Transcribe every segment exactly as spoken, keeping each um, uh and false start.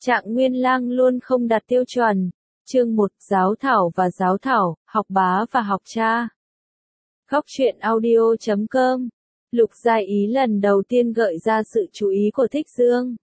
Trạng Nguyên Lang luôn không đạt tiêu chuẩn. Chương một, Giáo thảo và giáo thảo, học bá và học cha. Góc truyện audio chấm com. Lục Gia Ý lần đầu tiên gợi ra sự chú ý của Thích Dương.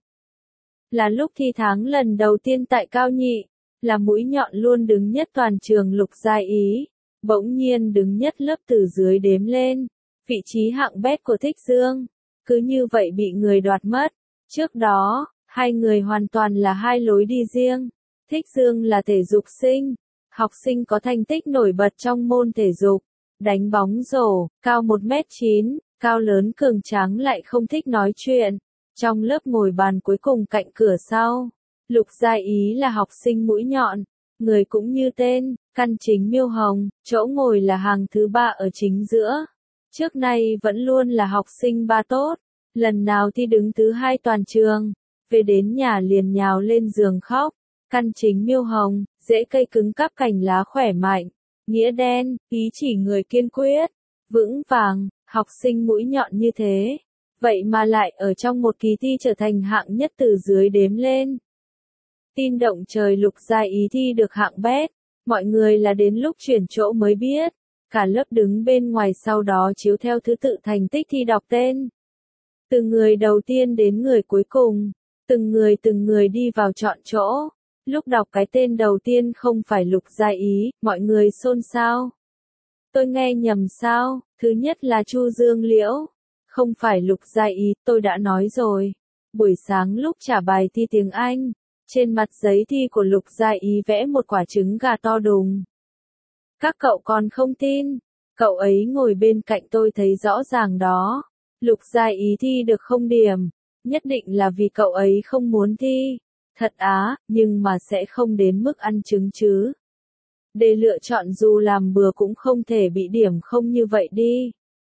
Là lúc thi tháng lần đầu tiên tại Cao Nhị, là mũi nhọn luôn đứng nhất toàn trường Lục Gia Ý, bỗng nhiên đứng nhất lớp từ dưới đếm lên. Vị trí hạng bét của Thích Dương, cứ như vậy bị người đoạt mất. Trước đó, hai người hoàn toàn là hai lối đi riêng. Thích Dương là thể dục sinh, học sinh có thành tích nổi bật trong môn thể dục, đánh bóng rổ, cao một mét chín, cao lớn cường tráng lại không thích nói chuyện. Trong lớp ngồi bàn cuối cùng cạnh cửa sau, Lục Gia Ý là học sinh mũi nhọn, người cũng như tên, căn chính miêu hồng, chỗ ngồi là hàng thứ ba ở chính giữa. Trước nay vẫn luôn là học sinh ba tốt, lần nào thi đứng thứ hai toàn trường, về đến nhà liền nhào lên giường khóc. Căn chính miêu hồng, rễ cây cứng cáp cành lá khỏe mạnh, nghĩa đen, ý chỉ người kiên quyết, vững vàng, học sinh mũi nhọn như thế. Vậy mà lại ở trong một kỳ thi trở thành hạng nhất từ dưới đếm lên. Tin động trời Lục Gia Ý thi được hạng bét, mọi người là đến lúc chuyển chỗ mới biết. Cả lớp đứng bên ngoài sau đó chiếu theo thứ tự thành tích thi đọc tên. Từ người đầu tiên đến người cuối cùng, từng người từng người đi vào chọn chỗ. Lúc đọc cái tên đầu tiên không phải Lục Gia Ý, mọi người xôn xao. Tôi nghe nhầm sao, thứ nhất là Chu Dương Liễu. Không phải Lục Gia Ý, tôi đã nói rồi. Buổi sáng lúc trả bài thi tiếng Anh, trên mặt giấy thi của Lục Gia Ý vẽ một quả trứng gà to đùng. Các cậu còn không tin, cậu ấy ngồi bên cạnh tôi thấy rõ ràng đó. Lục Gia Ý thi được không điểm, nhất định là vì cậu ấy không muốn thi. Thật á, nhưng mà sẽ không đến mức ăn trứng chứ. Để lựa chọn dù làm bừa cũng không thể bị điểm không như vậy đi.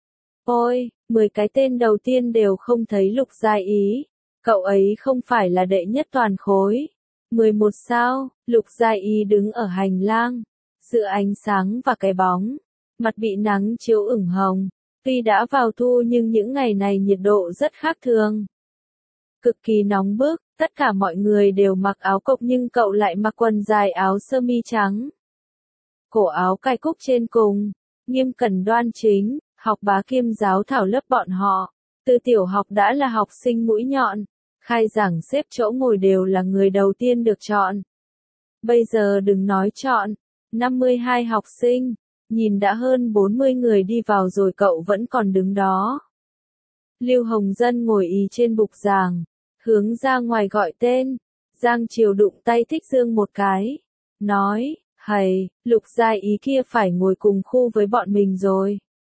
Ôi, mười cái tên đầu tiên đều không thấy Lục Gia Ý. Cậu ấy không phải là đệ nhất toàn khối. mười một sao, Lục Gia Ý đứng ở hành lang, giữa ánh sáng và cái bóng. Mặt bị nắng chiếu ửng hồng. Tuy đã vào thu nhưng những ngày này nhiệt độ rất khác thường. Cực kỳ nóng bức, tất cả mọi người đều mặc áo cộc nhưng cậu lại mặc quần dài áo sơ mi trắng. Cổ áo cài cúc trên cùng, nghiêm cẩn đoan chính, học bá kiêm giáo thảo lớp bọn họ. Từ tiểu học đã là học sinh mũi nhọn, khai giảng xếp chỗ ngồi đều là người đầu tiên được chọn. Bây giờ đừng nói chọn, năm mươi hai học sinh, nhìn đã hơn bốn mươi người đi vào rồi cậu vẫn còn đứng đó. Lưu Hồng Dân ngồi ì trên bục giảng, hướng ra ngoài gọi tên. Giang Triều đụng tay Thích Dương một cái, nói, hầy, Lục Gia Ý kia phải ngồi cùng khu với bọn mình rồi.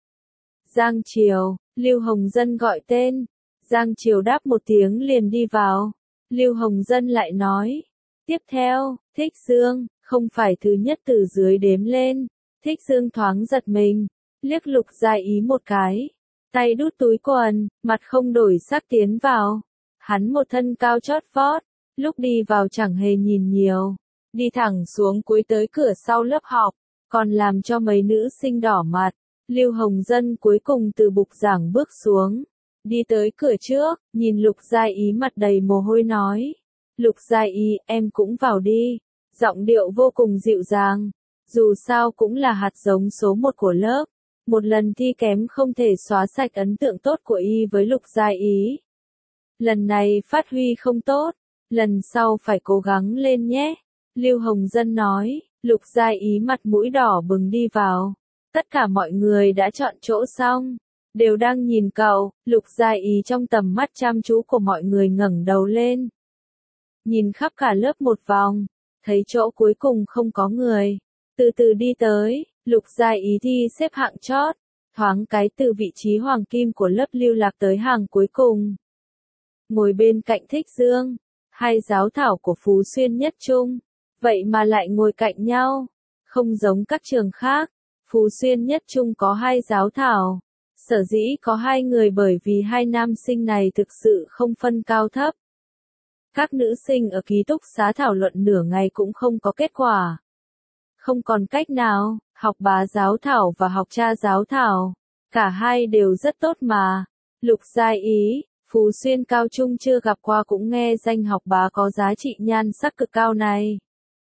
Giang Triều, Lưu Hồng Dân gọi tên. Giang Triều đáp một tiếng liền đi vào. Lưu Hồng Dân lại nói, tiếp theo, Thích Dương, không phải thứ nhất từ dưới đếm lên. Thích Dương thoáng giật mình, liếc Lục Gia Ý một cái. Tay đút túi quần, mặt không đổi sắc tiến vào. Hắn một thân cao chót vót, lúc đi vào chẳng hề nhìn nhiều. Đi thẳng xuống cuối tới cửa sau lớp học, còn làm cho mấy nữ sinh đỏ mặt. Lưu Hồng Dân cuối cùng từ bục giảng bước xuống. Đi tới cửa trước, nhìn Lục Gia Ý mặt đầy mồ hôi nói. Lục Gia Ý, em cũng vào đi. Giọng điệu vô cùng dịu dàng. Dù sao cũng là hạt giống số một của lớp. Một lần thi kém không thể xóa sạch ấn tượng tốt của y với Lục Gia Ý. Lần này phát huy không tốt, lần sau phải cố gắng lên nhé. Lưu Hồng Dân nói, Lục Gia Ý mặt mũi đỏ bừng đi vào. Tất cả mọi người đã chọn chỗ xong, đều đang nhìn cậu. Lục Gia Ý trong tầm mắt chăm chú của mọi người ngẩng đầu lên. Nhìn khắp cả lớp một vòng, thấy chỗ cuối cùng không có người. Từ từ đi tới, Lục Gia Ý thi xếp hạng chót, thoáng cái từ vị trí hoàng kim của lớp lưu lạc tới hàng cuối cùng. Ngồi bên cạnh Thích Dương, hai giáo thảo của Phú Xuyên Nhất Trung, vậy mà lại ngồi cạnh nhau. Không giống các trường khác, Phú Xuyên Nhất Trung có hai giáo thảo. Sở dĩ có hai người bởi vì hai nam sinh này thực sự không phân cao thấp. Các nữ sinh ở ký túc xá thảo luận nửa ngày cũng không có kết quả. Không còn cách nào, học bá giáo thảo và học cha giáo thảo, cả hai đều rất tốt mà. Lục Gia Ý, Phú Xuyên cao trung chưa gặp qua cũng nghe danh học bá có giá trị nhan sắc cực cao này.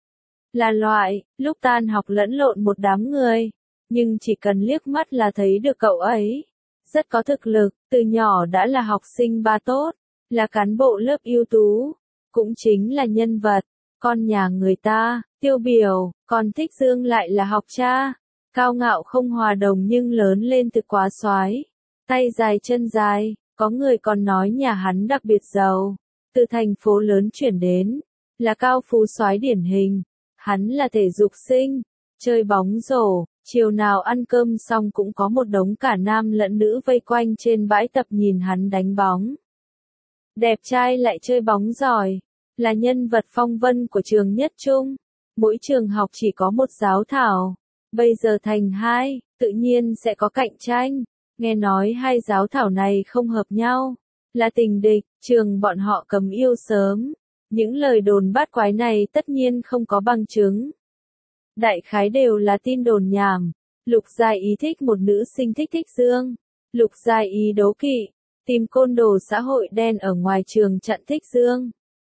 Là loại, lúc tan học lẫn lộn một đám người, nhưng chỉ cần liếc mắt là thấy được cậu ấy. Rất có thực lực, từ nhỏ đã là học sinh ba tốt, là cán bộ lớp ưu tú, cũng chính là nhân vật, con nhà người ta, tiêu biểu, còn Thích Dương lại là học cha, cao ngạo không hòa đồng nhưng lớn lên từ quá soái, tay dài chân dài, có người còn nói nhà hắn đặc biệt giàu, từ thành phố lớn chuyển đến, là cao phú soái điển hình, hắn là thể dục sinh, chơi bóng rổ, chiều nào ăn cơm xong cũng có một đống cả nam lẫn nữ vây quanh trên bãi tập nhìn hắn đánh bóng. Đẹp trai lại chơi bóng giỏi, là nhân vật phong vân của trường Nhất Trung. Mỗi trường học chỉ có một giáo thảo, bây giờ thành hai, tự nhiên sẽ có cạnh tranh. Nghe nói hai giáo thảo này không hợp nhau, là tình địch, trường bọn họ cấm yêu sớm. Những lời đồn bát quái này tất nhiên không có bằng chứng. Đại khái đều là tin đồn nhảm. Lục Gia Ý thích một nữ sinh thích Thích Dương. Lục Gia Ý đố kỵ, tìm côn đồ xã hội đen ở ngoài trường chặn Thích Dương.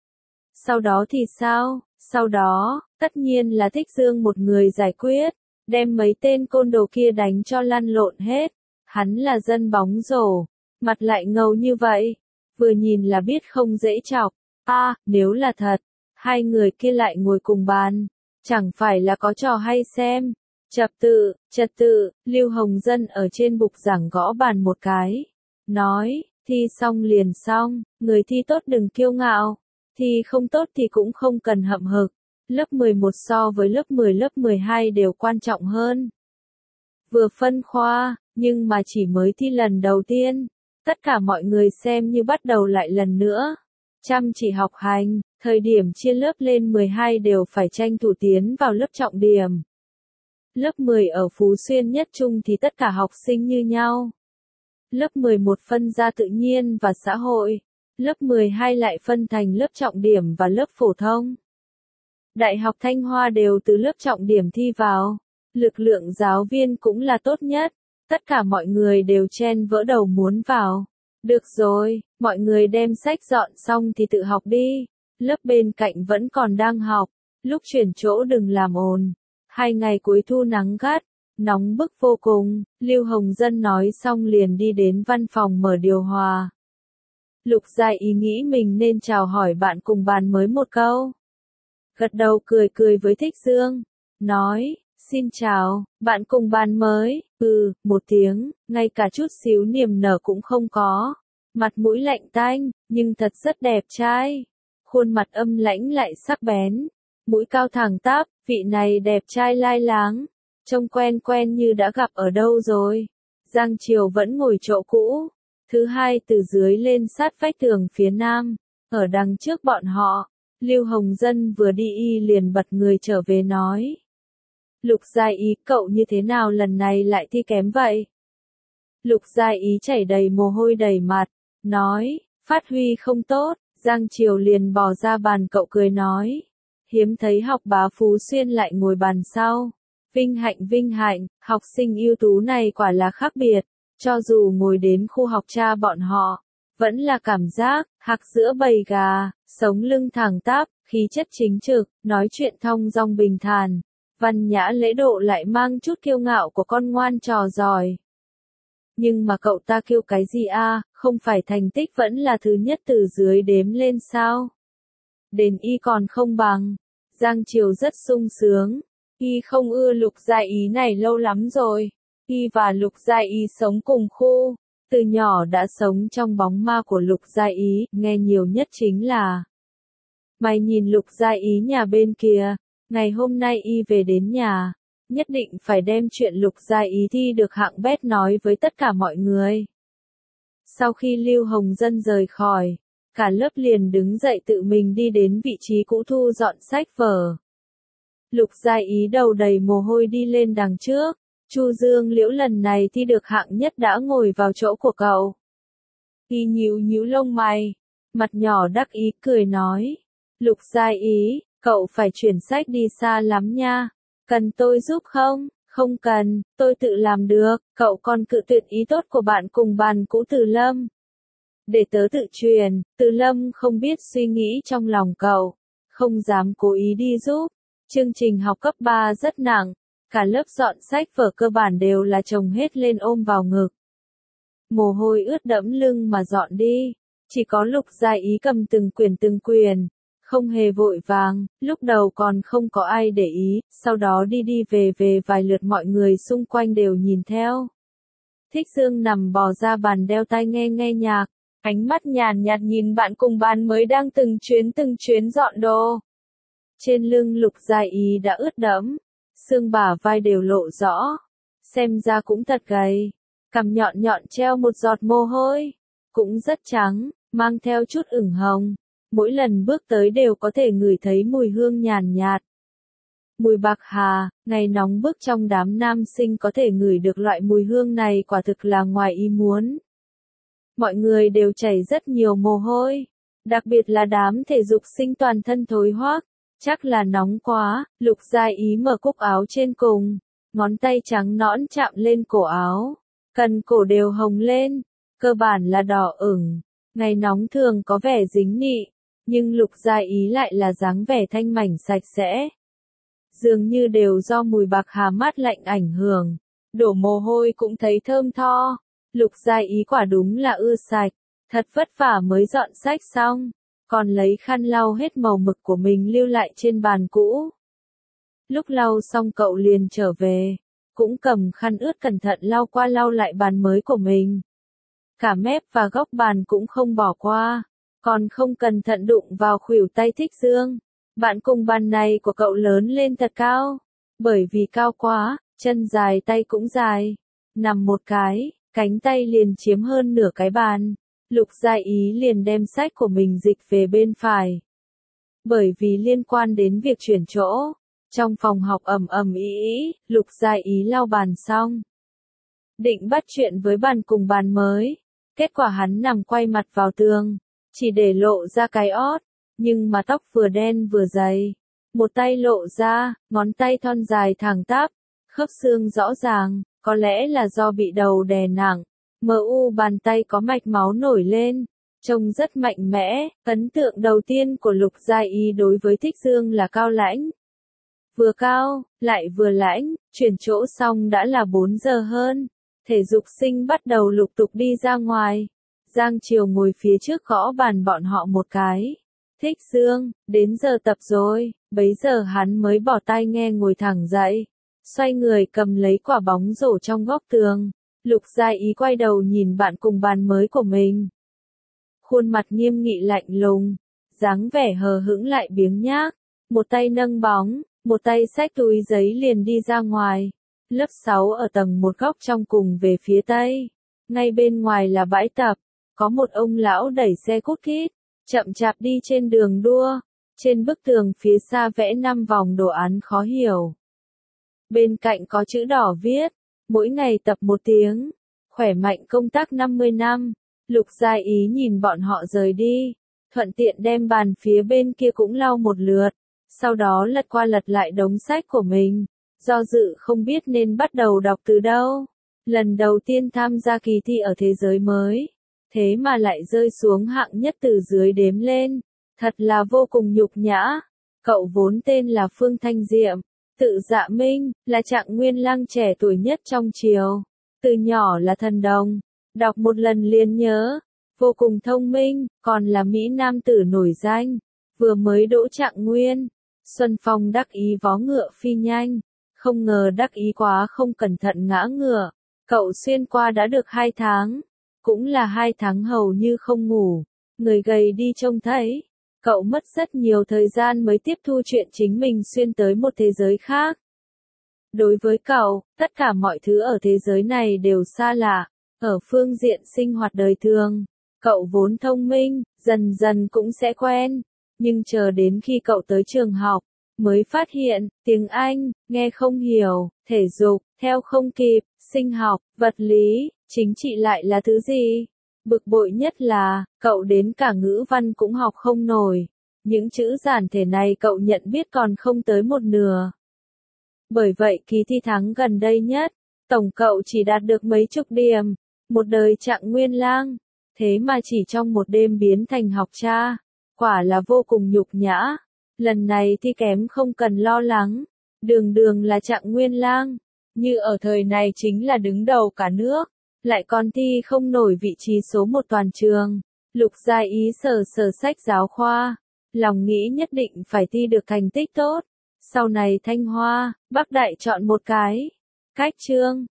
Sau đó thì sao? Sau đó, tất nhiên là Thích Dương một người giải quyết, đem mấy tên côn đồ kia đánh cho lăn lộn hết. Hắn là dân bóng rổ, mặt lại ngầu như vậy, vừa nhìn là biết không dễ chọc. A, à, nếu là thật, hai người kia lại ngồi cùng bàn, chẳng phải là có trò hay xem. Trật tự, trật tự, Lưu Hồng Dân ở trên bục giảng gõ bàn một cái, nói, thi xong liền xong, người thi tốt đừng kiêu ngạo, thi không tốt thì cũng không cần hậm hực, lớp mười một so với lớp mười lớp mười hai đều quan trọng hơn. Vừa phân khoa, nhưng mà chỉ mới thi lần đầu tiên, tất cả mọi người xem như bắt đầu lại lần nữa. Chăm chỉ học hành, thời điểm chia lớp lên mười hai đều phải tranh thủ tiến vào lớp trọng điểm. Lớp mười ở Phú Xuyên Nhất Trung thì tất cả học sinh như nhau. Lớp mười một phân ra tự nhiên và xã hội, lớp mười hai lại phân thành lớp trọng điểm và lớp phổ thông. Đại học Thanh Hoa đều từ lớp trọng điểm thi vào, lực lượng giáo viên cũng là tốt nhất, tất cả mọi người đều chen vỡ đầu muốn vào. Được rồi, mọi người đem sách dọn xong thì tự học đi, lớp bên cạnh vẫn còn đang học, lúc chuyển chỗ đừng làm ồn. Hai ngày cuối thu nắng gắt, nóng bức vô cùng, Lưu Hồng Dân nói xong liền đi đến văn phòng mở điều hòa. Lục Gia Ý nghĩ mình nên chào hỏi bạn cùng bàn mới một câu. Gật đầu cười cười với Thích Dương, nói, xin chào, bạn cùng bàn mới, ừ, một tiếng, ngay cả chút xíu niềm nở cũng không có. Mặt mũi lạnh tanh, nhưng thật rất đẹp trai. Khuôn mặt âm lãnh lại sắc bén. Mũi cao thẳng tắp, vị này đẹp trai lai láng. Trông quen quen như đã gặp ở đâu rồi. Giang Triều vẫn ngồi chỗ cũ. Thứ hai từ dưới lên sát vách tường phía nam. Ở đằng trước bọn họ, Lưu Hồng Dân vừa đi y liền bật người trở về nói. Lục Gia Ý, cậu như thế nào lần này lại thi kém vậy? Lục Gia Ý chảy đầy mồ hôi đầy mặt, nói, phát huy không tốt. Giang Triều liền bỏ ra bàn cậu cười nói, hiếm thấy học bá Phú Xuyên lại ngồi bàn sau. Vinh hạnh vinh hạnh, học sinh ưu tú này quả là khác biệt, cho dù ngồi đến khu học cha bọn họ, vẫn là cảm giác, hạc giữa bầy gà, sống lưng thẳng tắp, khí chất chính trực, nói chuyện thong dong bình thản, văn nhã lễ độ lại mang chút kiêu ngạo của con ngoan trò giỏi. Nhưng mà cậu ta kêu cái gì a, không phải thành tích vẫn là thứ nhất từ dưới đếm lên sao? Đến y còn không bằng. Giang Triều rất sung sướng. Y không ưa Lục Gia Ý này lâu lắm rồi. Y và Lục Gia Ý sống cùng khu. Từ nhỏ đã sống trong bóng ma của Lục Gia Ý, nghe nhiều nhất chính là mày nhìn Lục Gia Ý nhà bên kia, ngày hôm nay y về đến nhà, nhất định phải đem chuyện Lục Gia Ý thi được hạng bét nói với tất cả mọi người. Sau khi Lưu Hồng Dân rời khỏi, cả lớp liền đứng dậy tự mình đi đến vị trí cũ thu dọn sách vở. Lục Gia Ý đầu đầy mồ hôi đi lên đằng trước, Chu Dương Liễu lần này thi được hạng nhất đã ngồi vào chỗ của cậu. Y nhíu nhíu lông mày, mặt nhỏ đắc ý cười nói, Lục Gia Ý, cậu phải chuyển sách đi xa lắm nha, cần tôi giúp không? Không cần, tôi tự làm được, cậu còn cự tuyệt ý tốt của bạn cùng bàn cũ Từ Lâm. Để tớ tự truyền, Từ Lâm không biết suy nghĩ trong lòng cậu, không dám cố ý đi giúp. Chương trình học cấp ba rất nặng, cả lớp dọn sách vở cơ bản đều là chồng hết lên ôm vào ngực. Mồ hôi ướt đẫm lưng mà dọn đi, chỉ có Lục Gia Ý cầm từng quyển từng quyển, không hề vội vàng, lúc đầu còn không có ai để ý, sau đó đi đi về về vài lượt mọi người xung quanh đều nhìn theo. Thích Dương nằm bò ra bàn đeo tai nghe nghe nhạc, ánh mắt nhàn nhạt nhìn bạn cùng bàn mới đang từng chuyến từng chuyến dọn đồ. Trên lưng Lục Gia Ý đã ướt đẫm, xương bả vai đều lộ rõ, xem ra cũng thật gầy, cằm nhọn nhọn treo một giọt mồ hôi, cũng rất trắng, mang theo chút ửng hồng, mỗi lần bước tới đều có thể ngửi thấy mùi hương nhàn nhạt. Mùi bạc hà, ngày nóng bức trong đám nam sinh có thể ngửi được loại mùi hương này quả thực là ngoài ý muốn. Mọi người đều chảy rất nhiều mồ hôi, đặc biệt là đám thể dục sinh toàn thân thối hoác, chắc là nóng quá. Lục Gia Ý mở cúc áo trên cùng, ngón tay trắng nõn chạm lên cổ áo, cần cổ đều hồng lên, cơ bản là đỏ ửng, ngày nóng thường có vẻ dính nị, nhưng Lục Gia Ý lại là dáng vẻ thanh mảnh sạch sẽ. Dường như đều do mùi bạc hà mát lạnh ảnh hưởng, đổ mồ hôi cũng thấy thơm tho. Lục Gia Ý quả đúng là ưa sạch, thật vất vả mới dọn sách xong, còn lấy khăn lau hết màu mực của mình lưu lại trên bàn cũ. Lúc lau xong cậu liền trở về, cũng cầm khăn ướt cẩn thận lau qua lau lại bàn mới của mình. Cả mép và góc bàn cũng không bỏ qua, còn không cẩn thận đụng vào khuỷu tay Thích Dương. Bạn cùng bàn này của cậu lớn lên thật cao, bởi vì cao quá, chân dài tay cũng dài, nằm một cái, cánh tay liền chiếm hơn nửa cái bàn. Lục Gia Ý liền đem sách của mình dịch về bên phải. Bởi vì liên quan đến việc chuyển chỗ, trong phòng học ầm ầm ĩ ĩ, Lục Gia Ý lau bàn xong, định bắt chuyện với bàn cùng bàn mới, kết quả hắn nằm quay mặt vào tường, chỉ để lộ ra cái ót, nhưng mà tóc vừa đen vừa dày, một tay lộ ra, ngón tay thon dài thẳng tắp, khớp xương rõ ràng, có lẽ là do bị đầu đè nặng, mờ u bàn tay có mạch máu nổi lên, trông rất mạnh mẽ. Ấn tượng đầu tiên của Lục Gia Ý đối với Thích Dương là cao lãnh. Vừa cao, lại vừa lãnh, chuyển chỗ xong đã là bốn giờ hơn, thể dục sinh bắt đầu lục tục đi ra ngoài. Giang Triều ngồi phía trước gõ bàn bọn họ một cái. Thích Dương, đến giờ tập rồi, bấy giờ hắn mới bỏ tai nghe ngồi thẳng dậy, xoay người cầm lấy quả bóng rổ trong góc tường. Lục Gia Ý quay đầu nhìn bạn cùng bàn mới của mình. Khuôn mặt nghiêm nghị lạnh lùng, dáng vẻ hờ hững lại biếng nhác, một tay nâng bóng, một tay xách túi giấy liền đi ra ngoài. Lớp sáu ở tầng một góc trong cùng về phía tây, ngay bên ngoài là bãi tập, có một ông lão đẩy xe cút kít, chậm chạp đi trên đường đua, trên bức tường phía xa vẽ năm vòng đồ án khó hiểu. Bên cạnh có chữ đỏ viết, mỗi ngày tập một tiếng, khỏe mạnh công tác năm mươi năm. Lục Gia Ý nhìn bọn họ rời đi, thuận tiện đem bàn phía bên kia cũng lau một lượt, sau đó lật qua lật lại đống sách của mình, do dự không biết nên bắt đầu đọc từ đâu. Lần đầu tiên tham gia kỳ thi ở thế giới mới, thế mà lại rơi xuống hạng nhất từ dưới đếm lên, thật là vô cùng nhục nhã. Cậu vốn tên là Phương Thanh Diệm, tự Dạ Minh, là trạng nguyên lang trẻ tuổi nhất trong triều, từ nhỏ là thần đồng, đọc một lần liền nhớ, vô cùng thông minh, còn là Mỹ Nam tử nổi danh, vừa mới đỗ trạng nguyên. Xuân Phong đắc ý vó ngựa phi nhanh, không ngờ đắc ý quá không cẩn thận ngã ngựa, cậu xuyên qua đã được hai tháng, cũng là hai tháng hầu như không ngủ, người gầy đi trông thấy. Cậu mất rất nhiều thời gian mới tiếp thu chuyện chính mình xuyên tới một thế giới khác. Đối với cậu, tất cả mọi thứ ở thế giới này đều xa lạ. Ở phương diện sinh hoạt đời thường, cậu vốn thông minh, dần dần cũng sẽ quen. Nhưng chờ đến khi cậu tới trường học, mới phát hiện, tiếng Anh, nghe không hiểu, thể dục, theo không kịp, sinh học, vật lý, chính trị lại là thứ gì? Bực bội nhất là, cậu đến cả ngữ văn cũng học không nổi. Những chữ giản thể này cậu nhận biết còn không tới một nửa. Bởi vậy kỳ thi tháng gần đây nhất, tổng cậu chỉ đạt được mấy chục điểm. Một đời trạng nguyên lang, thế mà chỉ trong một đêm biến thành học cha, quả là vô cùng nhục nhã. Lần này thi kém không cần lo lắng, đường đường là Trạng Nguyên Lang, như ở thời này chính là đứng đầu cả nước, lại còn thi không nổi vị trí số một toàn trường. Lục Gia Ý sờ sờ sách giáo khoa, lòng nghĩ nhất định phải thi được thành tích tốt, sau này Thanh Hoa, Bắc Đại chọn một cái, cách chương,